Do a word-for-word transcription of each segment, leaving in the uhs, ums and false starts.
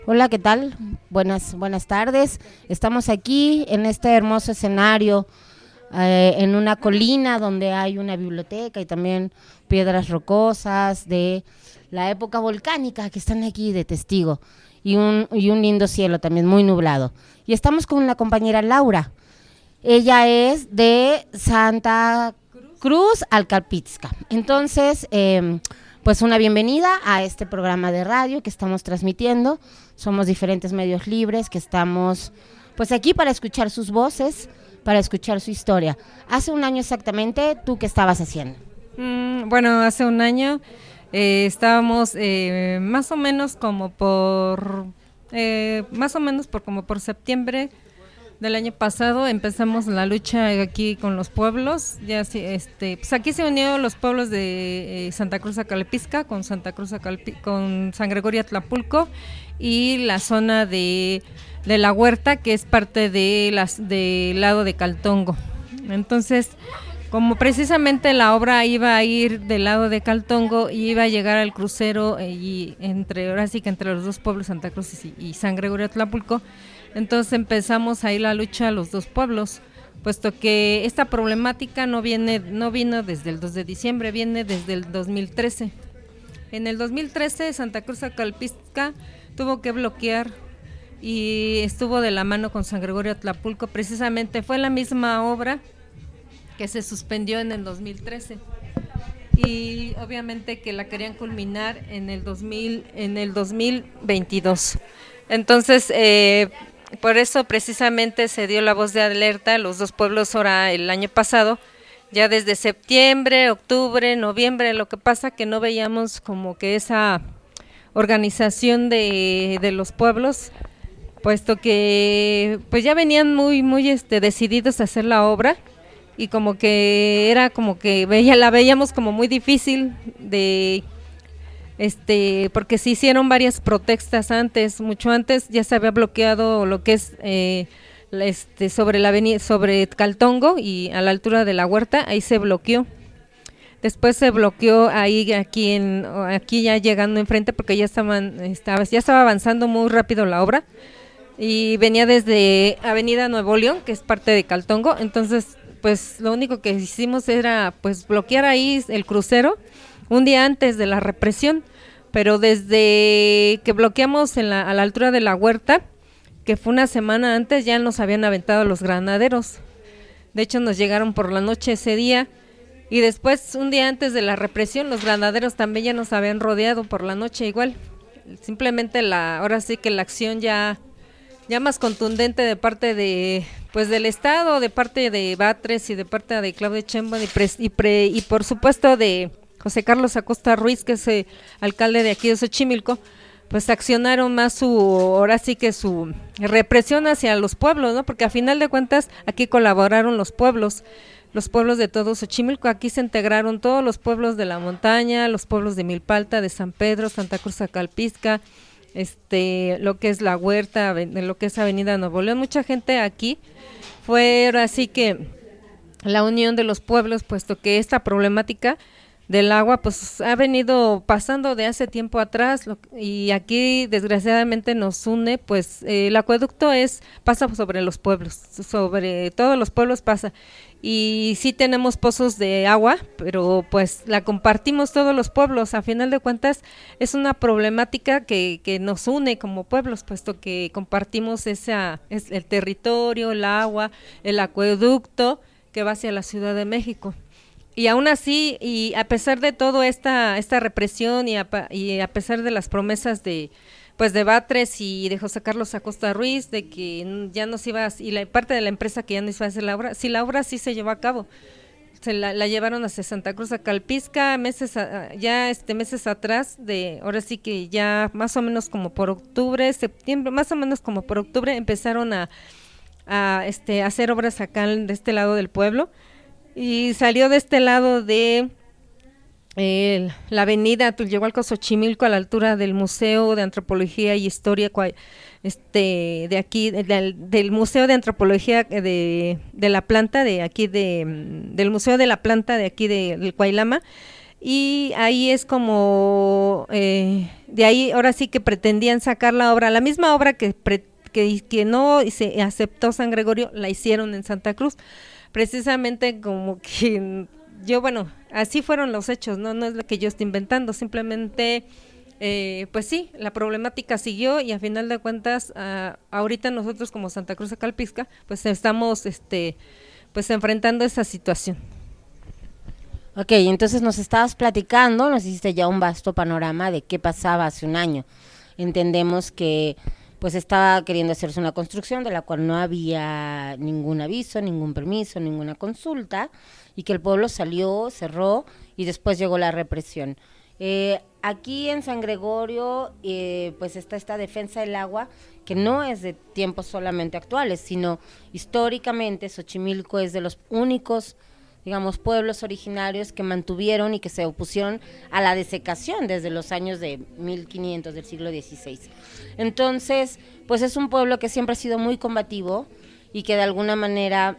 Hola, ¿qué tal? Buenas, buenas tardes. Estamos aquí en este hermoso escenario, eh, en una colina donde hay una biblioteca y también piedras rocosas de la época volcánica que están aquí de testigo y un, y un lindo cielo también muy nublado. Y estamos con la compañera Laura. Ella es de Santa Cruz Alcalpizca. Entonces, eh, pues una bienvenida a este programa de radio que estamos transmitiendo. Somos diferentes medios libres que estamos pues aquí para escuchar sus voces, para escuchar su historia. Hace un año exactamente, ¿tú qué estabas haciendo? Mm, bueno, hace un año eh, estábamos eh, más o menos como por, eh, más o menos por como por septiembre del año pasado empezamos la lucha aquí con los pueblos. Ya este, pues aquí se unieron los pueblos de eh, Santa Cruz Acalpizca con Santa Cruz Acalpi, con San Gregorio Atlapulco y la zona de, de la Huerta, que es parte de las del lado de Caltongo. Entonces, como precisamente la obra iba a ir del lado de Caltongo y iba a llegar al crucero eh, y entre ahora sí que entre los dos pueblos, Santa Cruz y, y San Gregorio Atlapulco, entonces empezamos ahí la lucha a los dos pueblos, puesto que esta problemática no viene, no vino desde el dos de diciembre, viene desde el dos mil trece. En el dos mil trece Santa Cruz Acalpizca tuvo que bloquear y estuvo de la mano con San Gregorio Atlapulco, precisamente fue la misma obra que se suspendió en el dos mil trece y obviamente que la querían culminar en el dos mil, en el dos mil veintidós. Entonces, eh, por eso precisamente se dio la voz de alerta a los dos pueblos ahora el año pasado, ya desde septiembre, octubre, noviembre. Lo que pasa que no veíamos como que esa organización de, de los pueblos, puesto que pues ya venían muy muy este decididos a hacer la obra y como que era como que veía la veíamos como muy difícil de Este, porque se hicieron varias protestas antes, mucho antes ya se había bloqueado lo que es eh, este, sobre la avenida, sobre Caltongo y a la altura de la Huerta, ahí se bloqueó. Después se bloqueó ahí, aquí en, aquí ya llegando enfrente, porque ya estaban, estaba, ya estaba avanzando muy rápido la obra y venía desde Avenida Nuevo León, que es parte de Caltongo. Entonces, pues lo único que hicimos era pues bloquear ahí el crucero un día antes de la represión, pero desde que bloqueamos en la, a la altura de la Huerta, que fue una semana antes, ya nos habían aventado los granaderos. De hecho, nos llegaron por la noche ese día, y después, un día antes de la represión, los granaderos también ya nos habían rodeado por la noche igual. Simplemente la, ahora sí que la acción ya, ya más contundente de parte de, pues del Estado, de parte de Batres y de parte de Claudia Sheinbaum y, pre, y, pre, y por supuesto de José Carlos Acosta Ruiz, que es el alcalde de aquí de Xochimilco, pues accionaron más su, ahora sí que su represión hacia los pueblos, ¿no? Porque a final de cuentas aquí colaboraron los pueblos, los pueblos de todo Xochimilco. Aquí se integraron todos los pueblos de la montaña, los pueblos de Milpalta, de San Pedro, Santa Cruz Acalpizca, este, lo que es la Huerta, lo que es Avenida Nuevo León. Mucha gente aquí fue ahora sí que la unión de los pueblos, puesto que esta problemática del agua pues ha venido pasando de hace tiempo atrás, lo, y aquí desgraciadamente nos une, pues eh, el acueducto es pasa sobre los pueblos, sobre todos los pueblos pasa, y sí tenemos pozos de agua, pero pues la compartimos todos los pueblos. A final de cuentas es una problemática que, que nos une como pueblos, puesto que compartimos esa, es el territorio, el agua, el acueducto que va hacia la Ciudad de México. Y aún así, y a pesar de todo esta esta represión y a, y a pesar de las promesas de pues de Batres y de José Carlos Acosta Ruiz de que ya no se iba a, y la parte de la empresa que ya no se iba a hacer la obra, sí, la obra sí se llevó a cabo. Se la, la llevaron hacia Santa Cruz Acalpizca meses a, ya este meses atrás, de ahora sí que ya más o menos como por octubre, septiembre, más o menos como por octubre empezaron a a este hacer obras acá de este lado del pueblo. Y salió de este lado de eh, la avenida Tulyehualco Xochimilco, a la altura del Museo de Antropología y Historia este de aquí, del, del Museo de Antropología de, de la planta de aquí, de, del Museo de la Planta de aquí de, del Cuailama. y ahí es como, eh, de ahí ahora sí que pretendían sacar la obra, la misma obra que, pre, que, que no se aceptó San Gregorio, la hicieron en Santa Cruz, precisamente como que yo, bueno, así fueron los hechos, no, no es lo que yo estoy inventando, simplemente, eh, pues sí, la problemática siguió y a final de cuentas, uh, ahorita nosotros como Santa Cruz Acalpizca, pues estamos, este, pues enfrentando esa situación. Ok, entonces nos estabas platicando, nos hiciste ya un vasto panorama de qué pasaba hace un año. Entendemos que pues estaba queriendo hacerse una construcción de la cual no había ningún aviso, ningún permiso, ninguna consulta, y que el pueblo salió, cerró y después llegó la represión. Eh, aquí en San Gregorio eh, pues está esta defensa del agua que no es de tiempos solamente actuales, sino históricamente Xochimilco es de los únicos, digamos, pueblos originarios que mantuvieron y que se opusieron a la desecación desde los años de mil quinientos del siglo dieciséis. Entonces, pues es un pueblo que siempre ha sido muy combativo y que de alguna manera,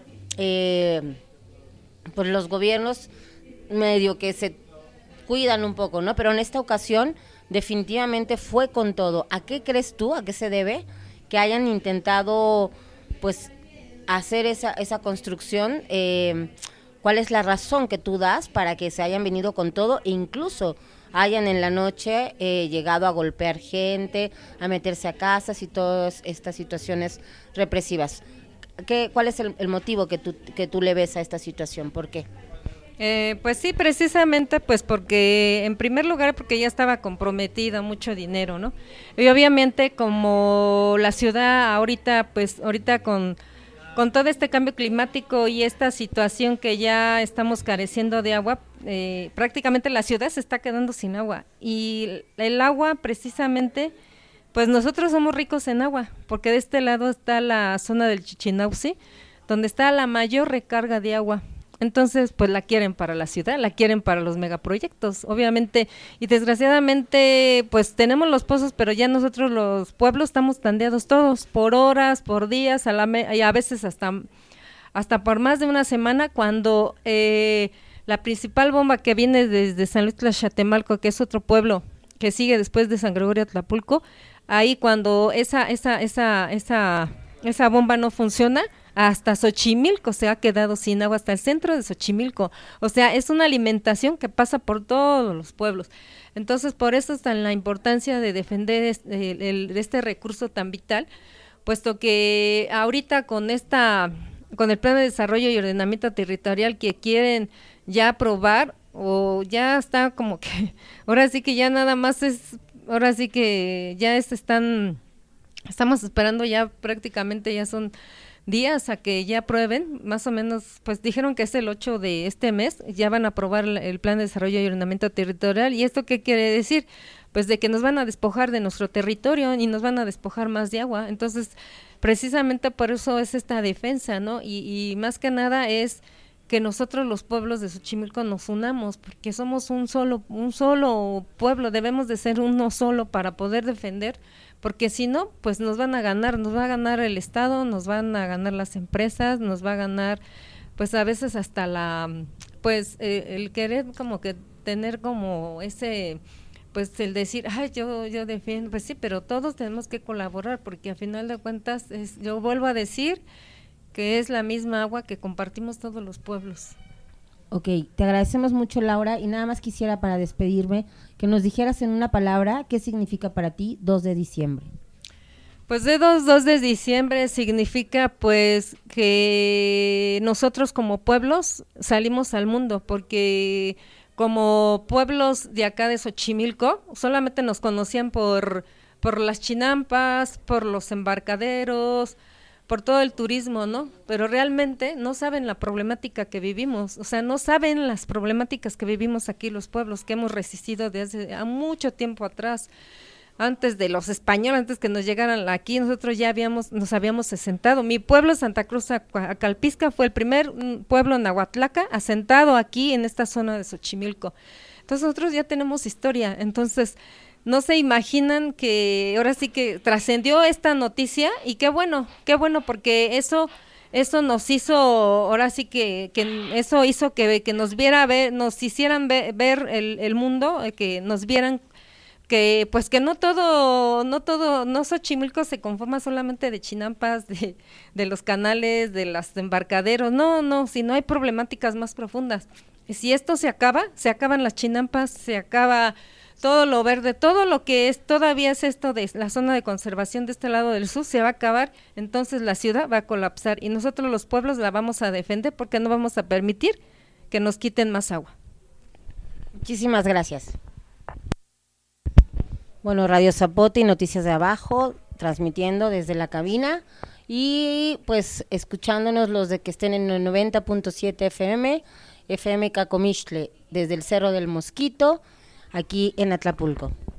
eh, pues los gobiernos medio que se cuidan un poco, ¿no? Pero en esta ocasión definitivamente fue con todo. ¿A qué crees tú, a qué se debe que hayan intentado, pues, hacer esa, esa construcción? Eh, ¿Cuál es la razón que tú das para que se hayan venido con todo e incluso hayan en la noche eh, llegado a golpear gente, a meterse a casas y todas estas situaciones represivas? ¿Qué, ¿Cuál es el, el motivo que tú, que tú le ves a esta situación? ¿Por qué? Eh, pues sí, precisamente pues porque en primer lugar porque ya estaba comprometida mucho dinero, ¿no? Y obviamente como la ciudad ahorita pues ahorita con con todo este cambio climático y esta situación que ya estamos careciendo de agua, eh, prácticamente la ciudad se está quedando sin agua y el agua precisamente, pues nosotros somos ricos en agua, porque de este lado está la zona del Chichinauhsi, donde está la mayor recarga de agua. Entonces, pues la quieren para la ciudad, la quieren para los megaproyectos, obviamente, y desgraciadamente, pues tenemos los pozos, pero ya nosotros los pueblos estamos tandeados todos, por horas, por días, a, la me- y a veces hasta, hasta por más de una semana, cuando eh, la principal bomba que viene desde San Luis Tlaxatemalco, que es otro pueblo que sigue después de San Gregorio Tlapulco, ahí cuando esa, esa, esa, esa, esa bomba no funciona, hasta Xochimilco se ha quedado sin agua, hasta el centro de Xochimilco, o sea, es una alimentación que pasa por todos los pueblos. Entonces, por eso está la importancia de defender este, el, el, este recurso tan vital, puesto que ahorita con esta, con el plan de desarrollo y ordenamiento territorial que quieren ya aprobar, o ya está como que, ahora sí que ya nada más es, ahora sí que ya es, están, estamos esperando ya prácticamente ya son días a que ya aprueben, más o menos, pues dijeron que es el ocho de este mes, ya van a aprobar el plan de desarrollo y ordenamiento territorial. ¿Y esto qué quiere decir? Pues de que nos van a despojar de nuestro territorio y nos van a despojar más de agua. Entonces, precisamente por eso es esta defensa, ¿no? Y, y más que nada es que nosotros los pueblos de Xochimilco nos unamos, porque somos un solo, un solo pueblo, debemos de ser uno solo para poder defender, porque si no, pues nos van a ganar, nos va a ganar el Estado, nos van a ganar las empresas, nos va a ganar, pues a veces hasta la, pues eh, el querer como que tener como ese, pues el decir, ay, yo yo defiendo, pues sí, pero todos tenemos que colaborar, porque a final de cuentas, es, yo vuelvo a decir que es la misma agua que compartimos todos los pueblos. Ok, te agradecemos mucho, Laura, y nada más quisiera para despedirme que nos dijeras en una palabra qué significa para ti dos de diciembre. Pues de dos de diciembre significa pues que nosotros como pueblos salimos al mundo, porque como pueblos de acá de Xochimilco solamente nos conocían por, por las chinampas, por los embarcaderos, por todo el turismo, ¿no? Pero realmente no saben la problemática que vivimos, o sea, no saben las problemáticas que vivimos aquí los pueblos, que hemos resistido desde a mucho tiempo atrás, antes de los españoles, antes que nos llegaran aquí, nosotros ya habíamos, nos habíamos asentado. Mi pueblo, Santa Cruz Acalpizca, fue el primer pueblo nahuatlaca asentado aquí en esta zona de Xochimilco. Entonces nosotros ya tenemos historia, entonces no se imaginan que ahora sí que trascendió esta noticia y qué bueno, qué bueno porque eso eso nos hizo, ahora sí que, que eso hizo que, que nos viera ver, nos hicieran ver, ver el, el mundo, que nos vieran que pues que no todo, no todo, no Xochimilco se conforma solamente de chinampas, de, de los canales, de los embarcaderos, no, no, sino hay problemáticas más profundas. Y si esto se acaba, se acaban las chinampas, se acaba todo lo verde, todo lo que es todavía es esto de la zona de conservación de este lado del sur se va a acabar, entonces la ciudad va a colapsar y nosotros los pueblos la vamos a defender porque no vamos a permitir que nos quiten más agua. Muchísimas gracias. Bueno, Radio Zapote y Noticias de Abajo, transmitiendo desde la cabina y pues escuchándonos los de que estén en el noventa punto siete F M, F M Cacomixtle, desde el Cerro del Mosquito, aquí en Atlapulco.